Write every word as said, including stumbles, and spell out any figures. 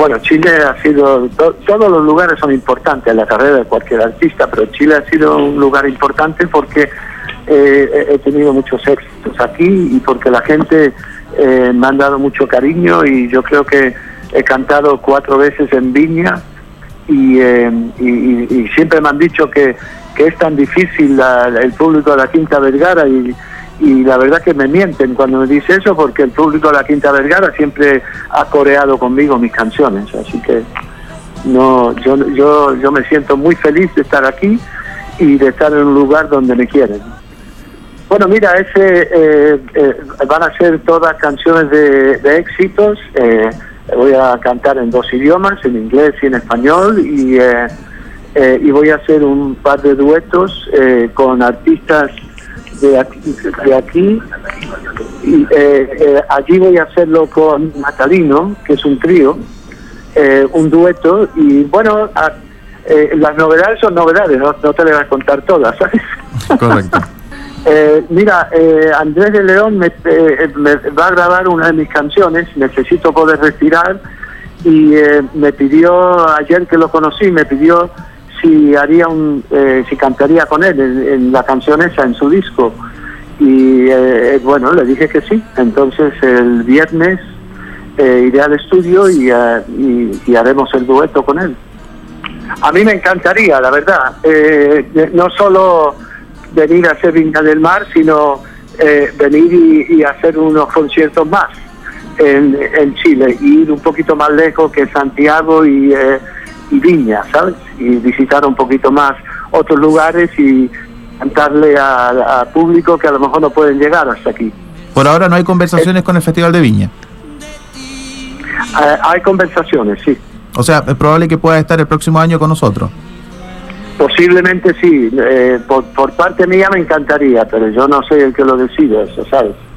bueno, Chile ha sido, to, todos los lugares son importantes en la carrera de cualquier artista, pero Chile ha sido un lugar importante porque eh, he tenido muchos éxitos aquí y porque la gente eh, me han dado mucho cariño, y yo creo que he cantado cuatro veces en Viña y, eh, y, y siempre me han dicho que, que es tan difícil la, el público de la Quinta Vergara, y Y la verdad que me mienten cuando me dice eso, porque el público de la Quinta Vergara siempre ha coreado conmigo mis canciones, así que no, yo yo yo me siento muy feliz de estar aquí y de estar en un lugar donde me quieren. Bueno, mira, ese eh, eh, van a ser todas canciones de, de éxitos. Eh, voy a cantar en dos idiomas, en inglés y en español, y eh, eh, y voy a hacer un par de duetos eh, con artistas de aquí, de aquí y eh, eh, allí voy a hacerlo con Natalino, que es un trío, eh, un dueto, y bueno, a, eh, las novedades son novedades, no, no te las voy a contar todas, ¿sabes? Correcto. eh, mira, eh, Andrés de León me, eh, me va a grabar una de mis canciones, Necesito Poder Respirar, y eh, me pidió, ayer que lo conocí, me pidió si haría un eh, si cantaría con él en, en la canción esa, en su disco, y eh, bueno, le dije que sí. Entonces el viernes eh, iré al estudio y, uh, y, y haremos el dueto con él. A mí me encantaría, la verdad, eh, no solo venir a hacer Viña del Mar, sino eh, venir y, y hacer unos conciertos más en, en Chile, y ir un poquito más lejos que Santiago y eh, y Viña, ¿sabes? Y visitar un poquito más otros lugares y cantarle a, a público que a lo mejor no pueden llegar hasta aquí. Por ahora no hay conversaciones eh, con el Festival de Viña. Eh, hay conversaciones, sí. O sea, es probable que pueda estar el próximo año con nosotros. Posiblemente sí. Eh, por, por parte mía me encantaría, pero yo no soy el que lo decide, eso, ¿sabes?